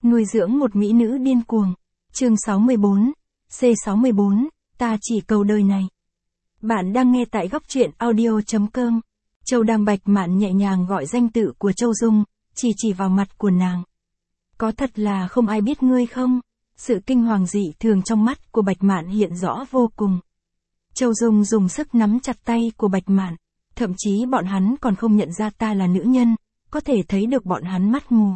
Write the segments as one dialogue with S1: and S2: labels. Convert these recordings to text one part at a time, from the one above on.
S1: Nuôi dưỡng một mỹ nữ điên cuồng. Chương 64, C64, ta chỉ cầu đời này. Bạn đang nghe tại góc truyện audio.com. Châu đang Bạch Mạn nhẹ nhàng gọi danh tự của Châu Dung, chỉ vào mặt của nàng. Có thật là không ai biết ngươi không? Sự kinh hoàng dị thường trong mắt của Bạch Mạn hiện rõ vô cùng. Châu Dung dùng sức nắm chặt tay của Bạch Mạn, thậm chí bọn hắn còn không nhận ra ta là nữ nhân, có thể thấy được bọn hắn mắt mù.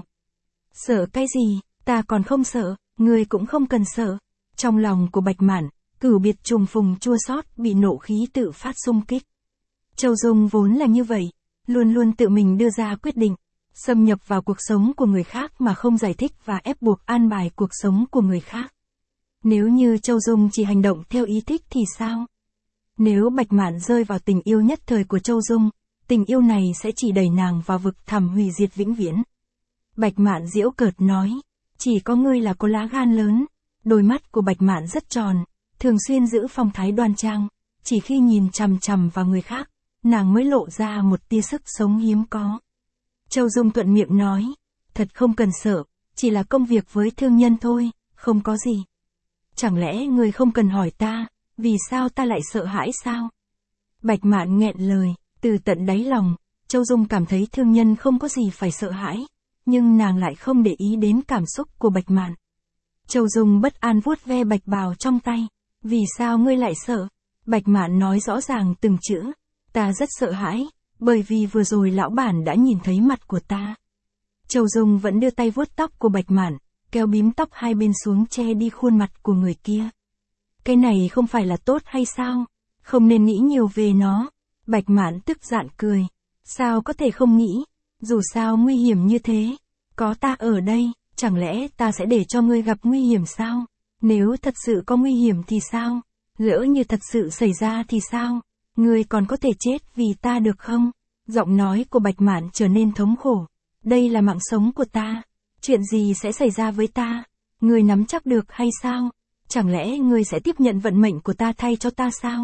S1: Sợ cái gì, ta còn không sợ, ngươi cũng không cần sợ. Trong lòng của Bạch Mạn, cửu biệt trùng phùng chua xót bị nộ khí tự phát xung kích. Châu Dung vốn là như vậy, luôn luôn tự mình đưa ra quyết định, xâm nhập vào cuộc sống của người khác mà không giải thích và ép buộc an bài cuộc sống của người khác. Nếu như Châu Dung chỉ hành động theo ý thích thì sao? Nếu Bạch Mạn rơi vào tình yêu nhất thời của Châu Dung, tình yêu này sẽ chỉ đẩy nàng vào vực thẳm hủy diệt vĩnh viễn. Bạch Mạn giễu cợt nói, chỉ có ngươi là có lá gan lớn. Đôi mắt của Bạch Mạn rất tròn, thường xuyên giữ phong thái đoan trang, chỉ khi nhìn chằm chằm vào người khác, nàng mới lộ ra một tia sức sống hiếm có. Châu Dung thuận miệng nói, thật không cần sợ, chỉ là công việc với thương nhân thôi, không có gì. Chẳng lẽ ngươi không cần hỏi ta, vì sao ta lại sợ hãi sao? Bạch Mạn nghẹn lời, từ tận đáy lòng, Châu Dung cảm thấy thương nhân không có gì phải sợ hãi, nhưng nàng lại không để ý đến cảm xúc của Bạch Mạn. Châu Dung bất an vuốt ve bạch bào trong tay, vì sao ngươi lại sợ? Bạch Mạn nói rõ ràng từng chữ, ta rất sợ hãi, bởi vì vừa rồi lão bản đã nhìn thấy mặt của ta. Châu Dung vẫn đưa tay vuốt tóc của Bạch Mạn, kéo bím tóc hai bên xuống che đi khuôn mặt của người kia. Cái này không phải là tốt hay sao? Không nên nghĩ nhiều về nó. Bạch Mạn tức giận cười. Sao có thể không nghĩ? Dù sao nguy hiểm như thế, có ta ở đây, chẳng lẽ ta sẽ để cho ngươi gặp nguy hiểm sao? Nếu thật sự có nguy hiểm thì sao? Lỡ như thật sự xảy ra thì sao? Ngươi còn có thể chết vì ta được không? Giọng nói của Bạch Mạn trở nên thống khổ. Đây là mạng sống của ta. Chuyện gì sẽ xảy ra với ta? Ngươi nắm chắc được hay sao? Chẳng lẽ ngươi sẽ tiếp nhận vận mệnh của ta thay cho ta sao?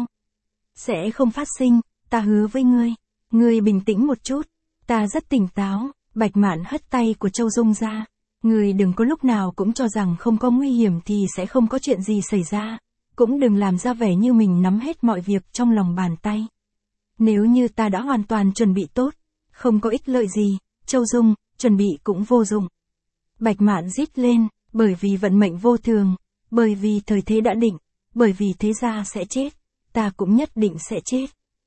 S1: Sẽ không phát sinh, ta hứa với ngươi. Ngươi bình tĩnh một chút. Ta rất tỉnh táo. Bạch Mạn hất tay của Châu Dung ra. Ngươi đừng có lúc nào cũng cho rằng không có nguy hiểm thì sẽ không có chuyện gì xảy ra. Cũng đừng làm ra vẻ như mình nắm hết mọi việc trong lòng bàn tay. Nếu như ta đã hoàn toàn chuẩn bị tốt, không có ích lợi gì, Châu Dung, chuẩn bị cũng vô dụng. Bạch Mạn rít lên, bởi vì vận mệnh vô thường, bởi vì thời thế đã định, bởi vì thế gia sẽ chết, ta cũng nhất định sẽ chết.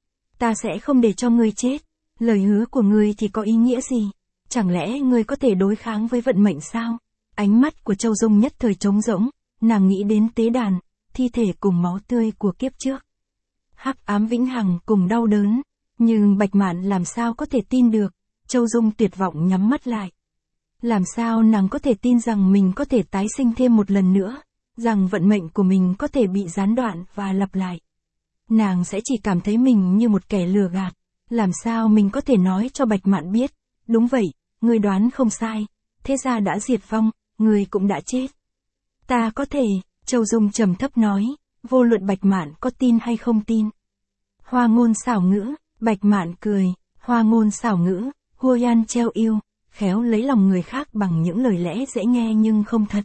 S1: Ta sẽ không để cho ngươi chết, lời hứa của ngươi thì có ý nghĩa gì? Chẳng lẽ ngươi có thể đối kháng với vận mệnh sao? Ánh mắt của Châu Dung nhất thời trống rỗng, nàng nghĩ đến tế đàn, thi thể cùng máu tươi của kiếp trước. Hắc ám vĩnh hằng cùng đau đớn, nhưng Bạch Mạn làm sao có thể tin được? Châu Dung tuyệt vọng nhắm mắt lại. Làm sao nàng có thể tin rằng mình có thể tái sinh thêm một lần nữa, rằng vận mệnh của mình có thể bị gián đoạn và lặp lại. Nàng sẽ chỉ cảm thấy mình như một kẻ lừa gạt. Làm sao mình có thể nói cho Bạch Mạn biết, đúng vậy, ngươi đoán không sai, thế gia đã diệt vong, ngươi cũng đã chết. Ta có thể, Châu Dung trầm thấp nói, vô luận Bạch Mạn có tin hay không tin. Hoa ngôn xảo ngữ, Bạch Mạn cười, hoa ngôn xảo ngữ, hua yan treo yêu, khéo lấy lòng người khác bằng những lời lẽ dễ nghe nhưng không thật.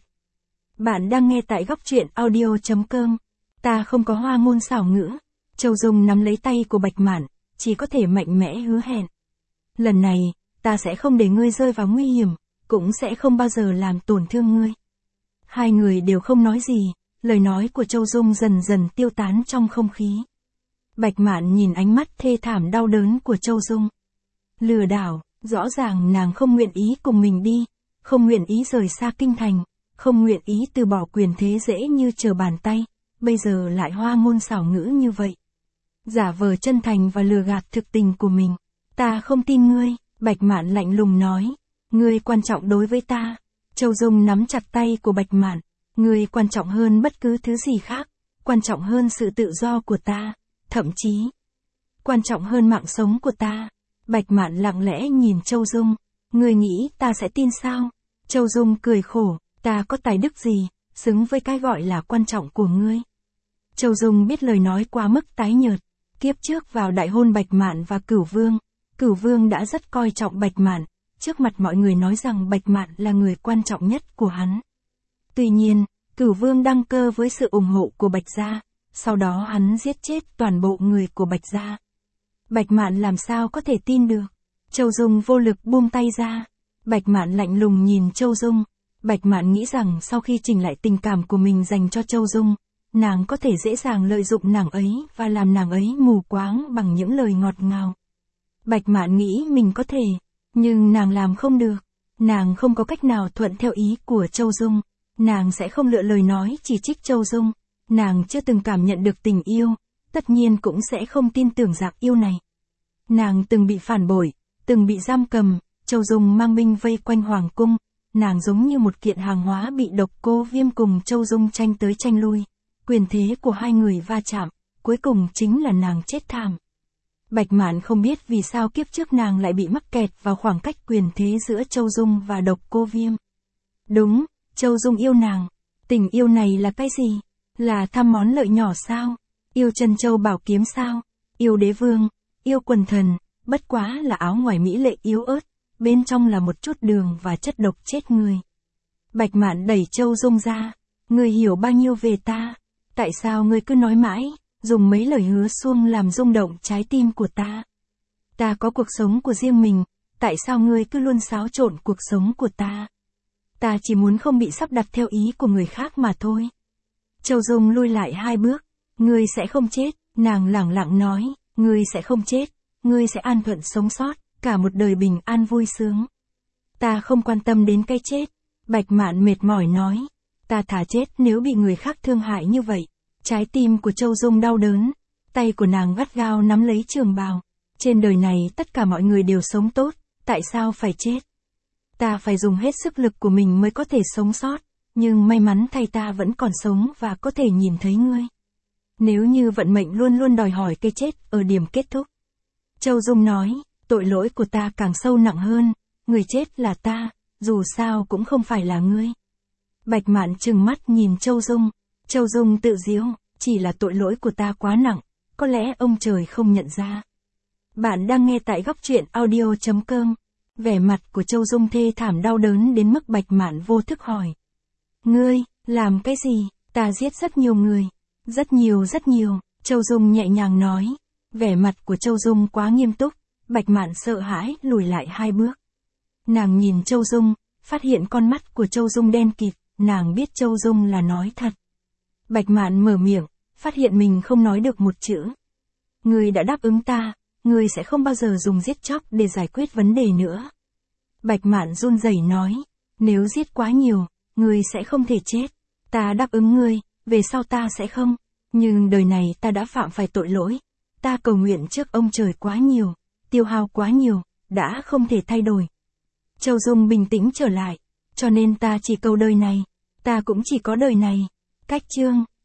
S1: Bạn đang nghe tại góc truyện audio.com. Ta không có hoa ngôn xảo ngữ. Châu Dung nắm lấy tay của Bạch Mạn, chỉ có thể mạnh mẽ hứa hẹn. Lần này, ta sẽ không để ngươi rơi vào nguy hiểm, cũng sẽ không bao giờ làm tổn thương ngươi. Hai người đều không nói gì, lời nói của Châu Dung dần dần tiêu tán trong không khí. Bạch Mạn nhìn ánh mắt thê thảm đau đớn của Châu Dung. Lừa đảo, rõ ràng nàng không nguyện ý cùng mình đi, không nguyện ý rời xa kinh thành, không nguyện ý từ bỏ quyền thế dễ như trở bàn tay, bây giờ lại hoa ngôn xảo ngữ như vậy. Giả vờ chân thành và lừa gạt thực tình của mình. Ta không tin ngươi, Bạch Mạn lạnh lùng nói. Ngươi quan trọng đối với ta. Châu Dung nắm chặt tay của Bạch Mạn. Ngươi quan trọng hơn bất cứ thứ gì khác, quan trọng hơn sự tự do của ta, thậm chí quan trọng hơn mạng sống của ta. Bạch Mạn lặng lẽ nhìn Châu Dung. Ngươi nghĩ ta sẽ tin sao? Châu Dung cười khổ, ta có tài đức gì, xứng với cái gọi là quan trọng của ngươi. Châu Dung biết lời nói quá mức tái nhợt. Kiếp trước vào đại hôn Bạch Mạn và Cửu Vương đã rất coi trọng Bạch Mạn, trước mặt mọi người nói rằng Bạch Mạn là người quan trọng nhất của hắn. Tuy nhiên, Cửu Vương đăng cơ với sự ủng hộ của Bạch gia, sau đó hắn giết chết toàn bộ người của Bạch gia. Bạch Mạn làm sao có thể tin được? Châu Dung vô lực buông tay ra. Bạch Mạn lạnh lùng nhìn Châu Dung. Bạch Mạn nghĩ rằng sau khi chỉnh lại tình cảm của mình dành cho Châu Dung, nàng có thể dễ dàng lợi dụng nàng ấy và làm nàng ấy mù quáng bằng những lời ngọt ngào. Bạch Mạn nghĩ mình có thể, nhưng nàng làm không được. Nàng không có cách nào thuận theo ý của Châu Dung. Nàng sẽ không lựa lời nói chỉ trích Châu Dung. Nàng chưa từng cảm nhận được tình yêu, tất nhiên cũng sẽ không tin tưởng dạng yêu này. Nàng từng bị phản bội, từng bị giam cầm, Châu Dung mang binh vây quanh hoàng cung, nàng giống như một kiện hàng hóa bị Độc Cô Viêm cùng Châu Dung tranh tới tranh lui, quyền thế của hai người va chạm, cuối cùng chính là nàng chết thảm. Bạch Mạn không biết vì sao kiếp trước nàng lại bị mắc kẹt vào khoảng cách quyền thế giữa Châu Dung và Độc Cô Viêm. Đúng, Châu Dung yêu nàng. Tình yêu này là cái gì? Là tham món lợi nhỏ sao? Yêu Trân Châu Bảo Kiếm sao? Yêu đế vương? Yêu quần thần? Bất quá là áo ngoài mỹ lệ yếu ớt, bên trong là một chút đường và chất độc chết người. Bạch Mạn đẩy Châu Dung ra. Ngươi hiểu bao nhiêu về ta? Tại sao ngươi cứ nói mãi, dùng mấy lời hứa suông làm rung động trái tim của ta? Ta có cuộc sống của riêng mình, tại sao ngươi cứ luôn xáo trộn cuộc sống của ta? Ta chỉ muốn không bị sắp đặt theo ý của người khác mà thôi. Châu Dung lui lại 2 bước. Ngươi sẽ không chết, nàng lẳng lặng nói, ngươi sẽ không chết, ngươi sẽ an thuận sống sót, cả một đời bình an vui sướng. Ta không quan tâm đến cái chết. Bạch Mạn mệt mỏi nói, ta thà chết nếu bị người khác thương hại như vậy. Trái tim của Châu Dung đau đớn, tay của nàng gắt gao nắm lấy trường bào. Trên đời này tất cả mọi người đều sống tốt, tại sao phải chết? Ta phải dùng hết sức lực của mình mới có thể sống sót, nhưng may mắn thay ta vẫn còn sống và có thể nhìn thấy ngươi. Nếu như vận mệnh luôn luôn đòi hỏi cái chết ở điểm kết thúc. Châu Dung nói, tội lỗi của ta càng sâu nặng hơn, người chết là ta, dù sao cũng không phải là ngươi. Bạch Mạn trừng mắt nhìn Châu Dung. Châu Dung tự giễu, chỉ là tội lỗi của ta quá nặng, có lẽ ông trời không nhận ra. Bạn đang nghe tại góc truyện audio.com. Vẻ mặt của Châu Dung thê thảm đau đớn đến mức Bạch Mạn vô thức hỏi. Ngươi, làm cái gì? Ta giết rất nhiều người. Rất nhiều, Châu Dung nhẹ nhàng nói. Vẻ mặt của Châu Dung quá nghiêm túc, Bạch Mạn sợ hãi lùi lại 2 bước. Nàng nhìn Châu Dung, phát hiện con mắt của Châu Dung đen kịt, nàng biết Châu Dung là nói thật. Bạch Mạn mở miệng, phát hiện mình không nói được một chữ. Ngươi đã đáp ứng ta, ngươi sẽ không bao giờ dùng giết chóc để giải quyết vấn đề nữa. Bạch Mạn run rẩy nói, nếu giết quá nhiều, ngươi sẽ không thể chết. Ta đáp ứng ngươi, về sau ta sẽ không. Nhưng đời này ta đã phạm phải tội lỗi. Ta cầu nguyện trước ông trời quá nhiều, tiêu hao quá nhiều, đã không thể thay đổi. Châu Dung bình tĩnh trở lại, cho nên ta chỉ cầu đời này, ta cũng chỉ có đời này. Cách chương